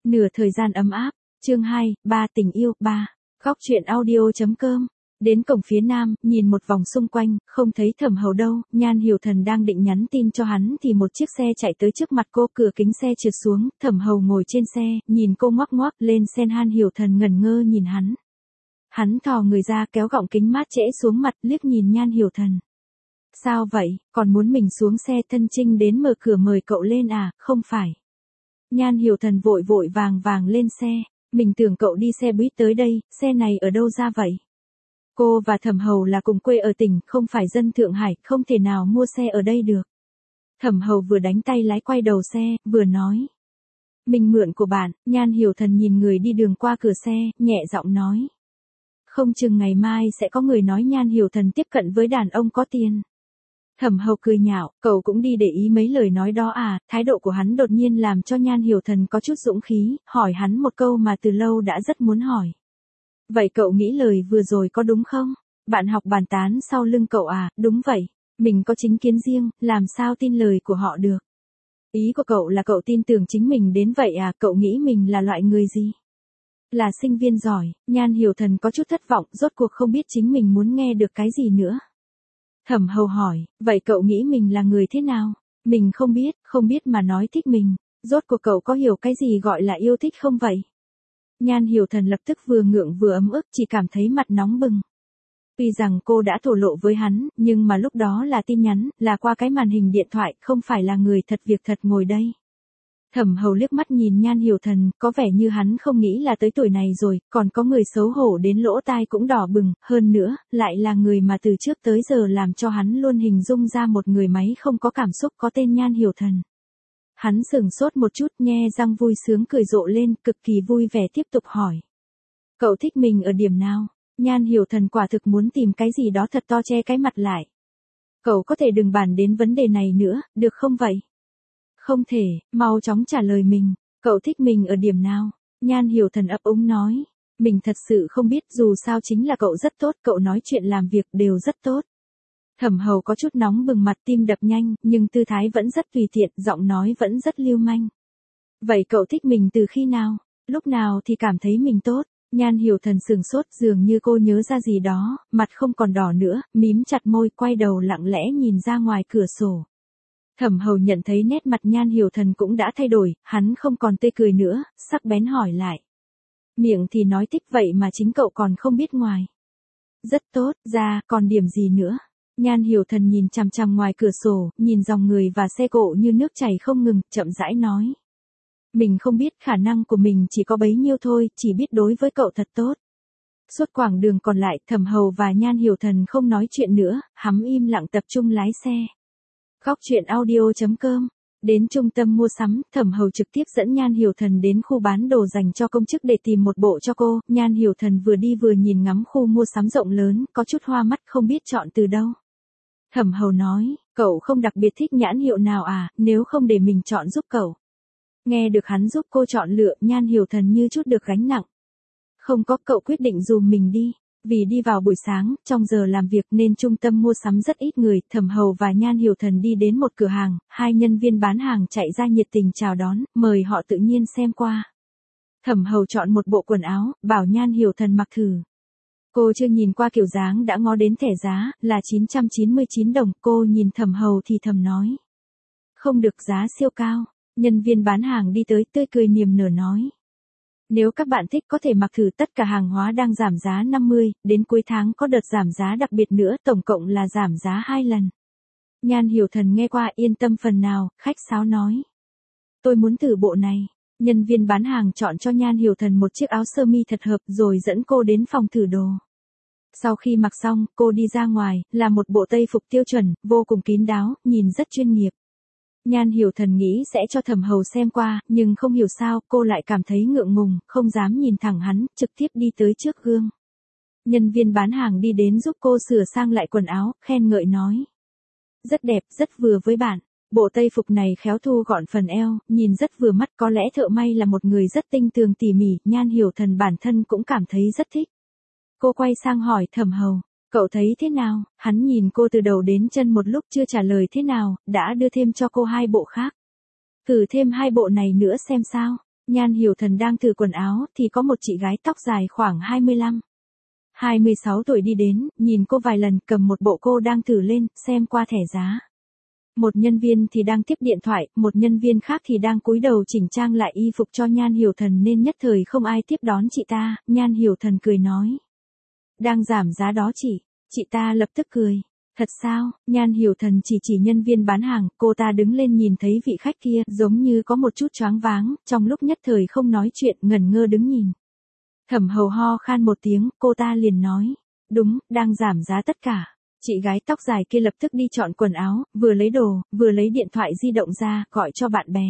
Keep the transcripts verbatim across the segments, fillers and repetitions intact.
Nửa thời gian ấm áp, chương hai, ba tình yêu, ba. Góc truyện audio.com. Đến cổng phía nam, nhìn một vòng xung quanh, không thấy Thẩm Hầu đâu, Nhan Hiểu Thần đang định nhắn tin cho hắn thì một chiếc xe chạy tới trước mặt cô, cửa kính xe trượt xuống, Thẩm Hầu ngồi trên xe, nhìn cô ngoắc ngoắc lên sen. Nhan Hiểu Thần ngẩn ngơ nhìn hắn. Hắn thò người ra kéo gọng kính mát trễ xuống mặt, liếc nhìn Nhan Hiểu Thần. Sao vậy, còn muốn mình xuống xe? Thân Trinh đến mở cửa mời cậu lên à? Không phải. Nhan Hiểu Thần vội vội vàng vàng lên xe, mình tưởng cậu đi xe buýt tới đây, xe này ở đâu ra vậy? Cô và Thẩm Hầu là cùng quê ở tỉnh, không phải dân Thượng Hải, không thể nào mua xe ở đây được. Thẩm Hầu vừa đánh tay lái quay đầu xe, vừa nói. Mình mượn của bạn. Nhan Hiểu Thần nhìn người đi đường qua cửa xe, nhẹ giọng nói. Không chừng ngày mai sẽ có người nói Nhan Hiểu Thần tiếp cận với đàn ông có tiền. Thẩm Hầu cười nhạo, cậu cũng đi để ý mấy lời nói đó à? Thái độ của hắn đột nhiên làm cho Nhan Hiểu Thần có chút dũng khí, hỏi hắn một câu mà từ lâu đã rất muốn hỏi. Vậy cậu nghĩ lời vừa rồi có đúng không? Bạn học bàn tán sau lưng cậu à? Đúng vậy, mình có chính kiến riêng, làm sao tin lời của họ được? Ý của cậu là cậu tin tưởng chính mình đến vậy à? Cậu nghĩ mình là loại người gì? Là sinh viên giỏi. Nhan Hiểu Thần có chút thất vọng, rốt cuộc không biết chính mình muốn nghe được cái gì nữa. Thẩm Hầu hỏi, vậy cậu nghĩ mình là người thế nào? Mình không biết, không biết mà nói thích mình. Rốt cuộc cậu có hiểu cái gì gọi là yêu thích không vậy? Nhan Hiểu Thần lập tức vừa ngượng vừa ấm ức, chỉ cảm thấy mặt nóng bừng. Tuy rằng cô đã thổ lộ với hắn, nhưng mà lúc đó là tin nhắn, là qua cái màn hình điện thoại, không phải là người thật việc thật ngồi đây. Thẩm Hầu liếc mắt nhìn Nhan Hiểu Thần, có vẻ như hắn không nghĩ là tới tuổi này rồi, còn có người xấu hổ đến lỗ tai cũng đỏ bừng, hơn nữa, lại là người mà từ trước tới giờ làm cho hắn luôn hình dung ra một người máy không có cảm xúc có tên Nhan Hiểu Thần. Hắn sửng sốt một chút, nhe răng vui sướng cười rộ lên, cực kỳ vui vẻ tiếp tục hỏi. Cậu thích mình ở điểm nào? Nhan Hiểu Thần quả thực muốn tìm cái gì đó thật to che cái mặt lại. Cậu có thể đừng bàn đến vấn đề này nữa, được không vậy? Không thể, mau chóng trả lời mình, cậu thích mình ở điểm nào? Nhan Hiểu Thần ấp úng nói. Mình thật sự không biết, dù sao chính là cậu rất tốt, cậu nói chuyện làm việc đều rất tốt. Thẩm Hầu có chút nóng bừng mặt, tim đập nhanh, nhưng tư thái vẫn rất tùy tiện, giọng nói vẫn rất lưu manh. Vậy cậu thích mình từ khi nào? Lúc nào thì cảm thấy mình tốt? Nhan Hiểu Thần sừng sốt, dường như cô nhớ ra gì đó, mặt không còn đỏ nữa, mím chặt môi, quay đầu lặng lẽ nhìn ra ngoài cửa sổ. Thẩm Hầu nhận thấy nét mặt Nhan Hiểu Thần cũng đã thay đổi, hắn không còn tươi cười nữa, sắc bén hỏi lại. Miệng thì nói thích vậy mà chính cậu còn không biết ngoài. Rất tốt, ra, còn điểm gì nữa? Nhan Hiểu Thần nhìn chằm chằm ngoài cửa sổ, nhìn dòng người và xe cộ như nước chảy không ngừng, chậm rãi nói. Mình không biết, khả năng của mình chỉ có bấy nhiêu thôi, chỉ biết đối với cậu thật tốt. Suốt quãng đường còn lại, Thẩm Hầu và Nhan Hiểu Thần không nói chuyện nữa, hắn im lặng tập trung lái xe. Góc truyện audio.com. Đến trung tâm mua sắm, Thẩm Hầu trực tiếp dẫn Nhan Hiểu Thần đến khu bán đồ dành cho công chức để tìm một bộ cho cô. Nhan Hiểu Thần vừa đi vừa nhìn ngắm khu mua sắm rộng lớn, có chút hoa mắt không biết chọn từ đâu. Thẩm Hầu nói, cậu không đặc biệt thích nhãn hiệu nào à, nếu không để mình chọn giúp cậu. Nghe được hắn giúp cô chọn lựa, Nhan Hiểu Thần như chút được gánh nặng. Không có, cậu quyết định dùm mình đi. Vì đi vào buổi sáng, trong giờ làm việc nên trung tâm mua sắm rất ít người, Thẩm Hầu và Nhan Hiểu Thần đi đến một cửa hàng, hai nhân viên bán hàng chạy ra nhiệt tình chào đón, mời họ tự nhiên xem qua. Thẩm Hầu chọn một bộ quần áo, bảo Nhan Hiểu Thần mặc thử. Cô chưa nhìn qua kiểu dáng đã ngó đến thẻ giá, là chín trăm chín mươi chín đồng, cô nhìn Thẩm Hầu thì thầm nói. Không được, giá siêu cao. Nhân viên bán hàng đi tới tươi cười niềm nở nói. Nếu các bạn thích có thể mặc thử, tất cả hàng hóa đang giảm giá năm mươi, đến cuối tháng có đợt giảm giá đặc biệt nữa, tổng cộng là giảm giá hai lần. Nhan Hiểu Thần nghe qua yên tâm phần nào, khách sáo nói. Tôi muốn thử bộ này. Nhân viên bán hàng chọn cho Nhan Hiểu Thần một chiếc áo sơ mi thật hợp rồi dẫn cô đến phòng thử đồ. Sau khi mặc xong, cô đi ra ngoài, là một bộ tây phục tiêu chuẩn, vô cùng kín đáo, nhìn rất chuyên nghiệp. Nhan Hiểu Thần nghĩ sẽ cho Thẩm Hầu xem qua, nhưng không hiểu sao, cô lại cảm thấy ngượng ngùng, không dám nhìn thẳng hắn, trực tiếp đi tới trước gương. Nhân viên bán hàng đi đến giúp cô sửa sang lại quần áo, khen ngợi nói. Rất đẹp, rất vừa với bạn. Bộ tây phục này khéo thu gọn phần eo, nhìn rất vừa mắt, có lẽ thợ may là một người rất tinh tường tỉ mỉ, Nhan Hiểu Thần bản thân cũng cảm thấy rất thích. Cô quay sang hỏi Thẩm Hầu. Cậu thấy thế nào? Hắn nhìn cô từ đầu đến chân một lúc chưa trả lời thế nào, đã đưa thêm cho cô hai bộ khác. Thử thêm hai bộ này nữa xem sao. Nhan Hiểu Thần đang thử quần áo thì có một chị gái tóc dài khoảng hai mươi lăm, hai mươi sáu tuổi đi đến, nhìn cô vài lần, cầm một bộ cô đang thử lên, xem qua thẻ giá. Một nhân viên thì đang tiếp điện thoại, một nhân viên khác thì đang cúi đầu chỉnh trang lại y phục cho Nhan Hiểu Thần nên nhất thời không ai tiếp đón chị ta. Nhan Hiểu Thần cười nói. Đang giảm giá đó chị. Chị ta lập tức cười. Thật sao? Nhan Hiểu Thần chỉ chỉ nhân viên bán hàng, cô ta đứng lên nhìn thấy vị khách kia giống như có một chút choáng váng, trong lúc nhất thời không nói chuyện, ngẩn ngơ đứng nhìn. Thẩm Hầu ho khan một tiếng, cô ta liền nói. Đúng, đang giảm giá tất cả. Chị gái tóc dài kia lập tức đi chọn quần áo, vừa lấy đồ, vừa lấy điện thoại di động ra, gọi cho bạn bè.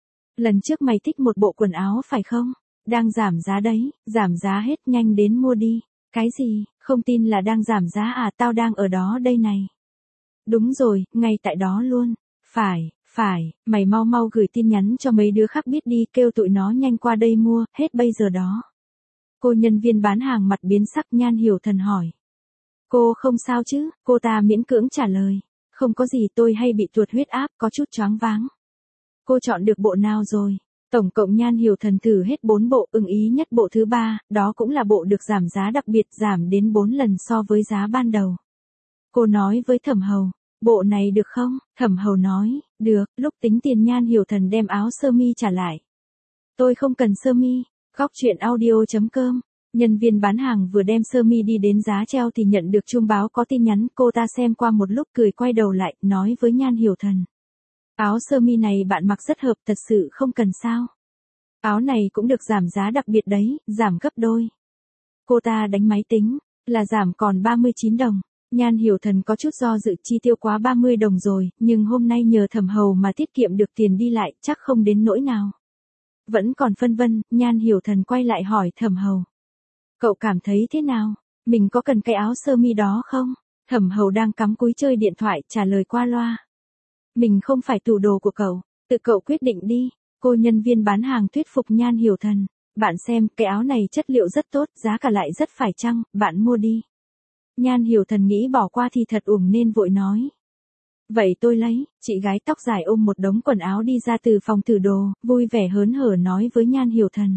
Lần trước mày thích một bộ quần áo phải không? Đang giảm giá đấy, giảm giá hết, nhanh đến mua đi. Cái gì, không tin là đang giảm giá à, tao đang ở đó đây này. Đúng rồi, ngay tại đó luôn. Phải, phải, mày mau mau gửi tin nhắn cho mấy đứa khác biết đi, kêu tụi nó nhanh qua đây mua, hết bây giờ đó. Cô nhân viên bán hàng mặt biến sắc. Nhan Hiểu Thần hỏi. Cô không sao chứ? Cô ta miễn cưỡng trả lời. Không có gì, tôi hay bị tuột huyết áp, có chút choáng váng. Cô chọn được bộ nào rồi? Tổng cộng Nhan Hiểu Thần thử hết bốn bộ, ưng ý nhất bộ thứ ba, đó cũng là bộ được giảm giá đặc biệt, giảm đến bốn lần so với giá ban đầu. Cô nói với Thẩm Hầu, bộ này được không? Thẩm Hầu nói, được. Lúc tính tiền Nhan Hiểu Thần đem áo sơ mi trả lại. Tôi không cần sơ mi. Góc truyện audio chấm com. Nhân viên bán hàng vừa đem sơ mi đi đến giá treo thì nhận được chuông báo có tin nhắn, cô ta xem qua một lúc cười quay đầu lại, nói với Nhan Hiểu Thần. Áo sơ mi này bạn mặc rất hợp, thật sự không cần sao? Áo này cũng được giảm giá đặc biệt đấy, giảm gấp đôi. Cô ta đánh máy tính, là giảm còn ba mươi chín đồng. Nhan Hiểu Thần có chút do dự, chi tiêu quá ba mươi đồng rồi, nhưng hôm nay nhờ Thẩm Hầu mà tiết kiệm được tiền đi lại, chắc không đến nỗi nào. Vẫn còn phân vân, Nhan Hiểu Thần quay lại hỏi Thẩm Hầu. Cậu cảm thấy thế nào? Mình có cần cái áo sơ mi đó không? Thẩm Hầu đang cắm cúi chơi điện thoại, trả lời qua loa. Mình không phải tủ đồ của cậu, tự cậu quyết định đi. Cô nhân viên bán hàng thuyết phục Nhan Hiểu Thần. Bạn xem, cái áo này chất liệu rất tốt, giá cả lại rất phải chăng, bạn mua đi. Nhan Hiểu Thần nghĩ bỏ qua thì thật uổng nên vội nói. Vậy tôi lấy. Chị gái tóc dài ôm một đống quần áo đi ra từ phòng thử đồ, vui vẻ hớn hở nói với Nhan Hiểu Thần.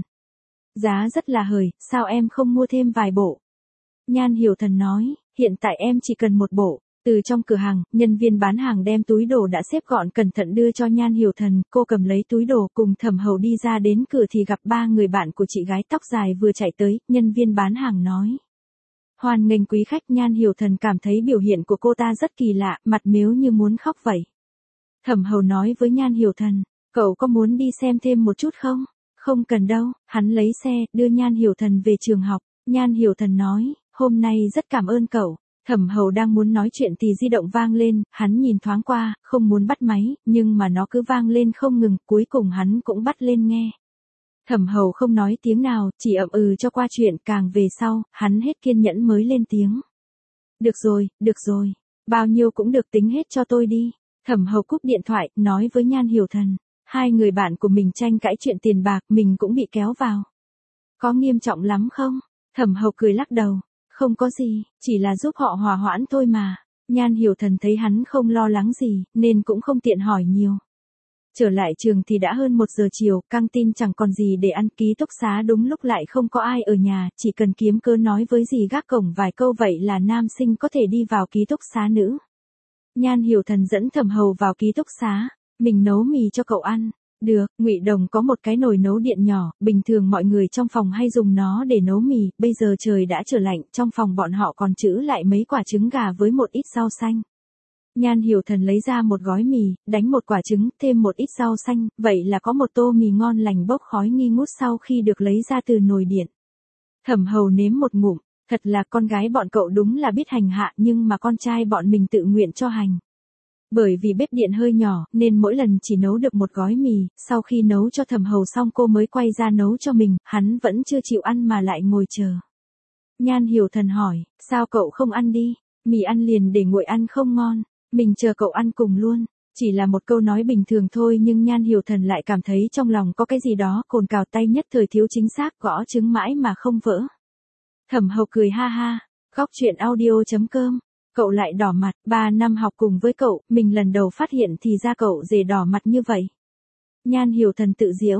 Giá rất là hời, sao em không mua thêm vài bộ? Nhan Hiểu Thần nói, hiện tại em chỉ cần một bộ. Từ trong cửa hàng, nhân viên bán hàng đem túi đồ đã xếp gọn cẩn thận đưa cho Nhan Hiểu Thần, cô cầm lấy túi đồ cùng Thẩm Hầu đi ra đến cửa thì gặp ba người bạn của chị gái tóc dài vừa chạy tới, nhân viên bán hàng nói. Hoan nghênh quý khách. Nhan Hiểu Thần cảm thấy biểu hiện của cô ta rất kỳ lạ, mặt mếu như muốn khóc vậy. Thẩm Hầu nói với Nhan Hiểu Thần, cậu có muốn đi xem thêm một chút không? Không cần đâu. Hắn lấy xe, đưa Nhan Hiểu Thần về trường học. Nhan Hiểu Thần nói, hôm nay rất cảm ơn cậu. Thẩm Hầu đang muốn nói chuyện thì di động vang lên, hắn nhìn thoáng qua, không muốn bắt máy, nhưng mà nó cứ vang lên không ngừng, cuối cùng hắn cũng bắt lên nghe. Thẩm Hầu không nói tiếng nào, chỉ ậm ừ cho qua chuyện, càng về sau, hắn hết kiên nhẫn mới lên tiếng. Được rồi, được rồi, bao nhiêu cũng được, tính hết cho tôi đi. Thẩm Hầu cúp điện thoại, nói với Nhan Hiểu Thần. Hai người bạn của mình tranh cãi chuyện tiền bạc, mình cũng bị kéo vào. Có nghiêm trọng lắm không? Thẩm Hầu cười lắc đầu. Không có gì, chỉ là giúp họ hòa hoãn thôi mà. Nhan Hiểu Thần thấy hắn không lo lắng gì, nên cũng không tiện hỏi nhiều. Trở lại trường thì đã hơn một giờ chiều, căng tin chẳng còn gì để ăn, ký túc xá đúng lúc lại không có ai ở nhà, chỉ cần kiếm cớ nói với dì gác cổng vài câu vậy là nam sinh có thể đi vào ký túc xá nữ. Nhan Hiểu Thần dẫn Thẩm Hầu vào ký túc xá, mình nấu mì cho cậu ăn. Được. Ngụy Đồng có một cái nồi nấu điện nhỏ, bình thường mọi người trong phòng hay dùng nó để nấu mì, bây giờ trời đã trở lạnh, trong phòng bọn họ còn trữ lại mấy quả trứng gà với một ít rau xanh. Nhan Hiểu Thần lấy ra một gói mì, đánh một quả trứng, thêm một ít rau xanh, vậy là có một tô mì ngon lành bốc khói nghi ngút sau khi được lấy ra từ nồi điện. Thẩm Hầu nếm một ngụm, thật là con gái bọn cậu đúng là biết hành hạ, nhưng mà con trai bọn mình tự nguyện cho hành. Bởi vì bếp điện hơi nhỏ, nên mỗi lần chỉ nấu được một gói mì, sau khi nấu cho Thẩm Hầu xong cô mới quay ra nấu cho mình, hắn vẫn chưa chịu ăn mà lại ngồi chờ. Nhan Hiểu Thần hỏi, sao cậu không ăn đi, mì ăn liền để nguội ăn không ngon, mình chờ cậu ăn cùng luôn. Chỉ là một câu nói bình thường thôi nhưng Nhan Hiểu Thần lại cảm thấy trong lòng có cái gì đó cồn cào, tay nhất thời thiếu chính xác, gõ trứng mãi mà không vỡ. Thẩm Hầu cười ha ha, góc truyện audio chấm com. Cậu lại đỏ mặt, ba năm học cùng với cậu, mình lần đầu phát hiện thì ra cậu dề đỏ mặt như vậy. Nhan Hiểu Thần tự giễu,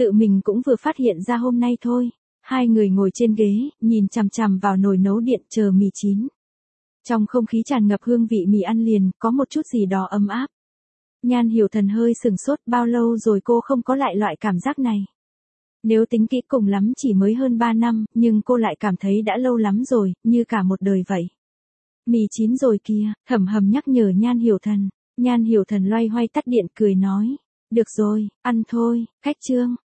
Tự mình cũng vừa phát hiện ra hôm nay thôi. Hai người ngồi trên ghế, nhìn chằm chằm vào nồi nấu điện chờ mì chín. Trong không khí tràn ngập hương vị mì ăn liền, có một chút gì đó ấm áp. Nhan Hiểu Thần hơi sừng sốt, bao lâu rồi cô không có lại loại cảm giác này. Nếu tính kỹ cùng lắm chỉ mới hơn ba năm, nhưng cô lại cảm thấy đã lâu lắm rồi, như cả một đời vậy. Mì chín rồi kìa, Thẩm Hầm nhắc nhở Nhan Hiểu Thần. Nhan Hiểu Thần loay hoay tắt điện cười nói. Được rồi, ăn thôi, khách Trương.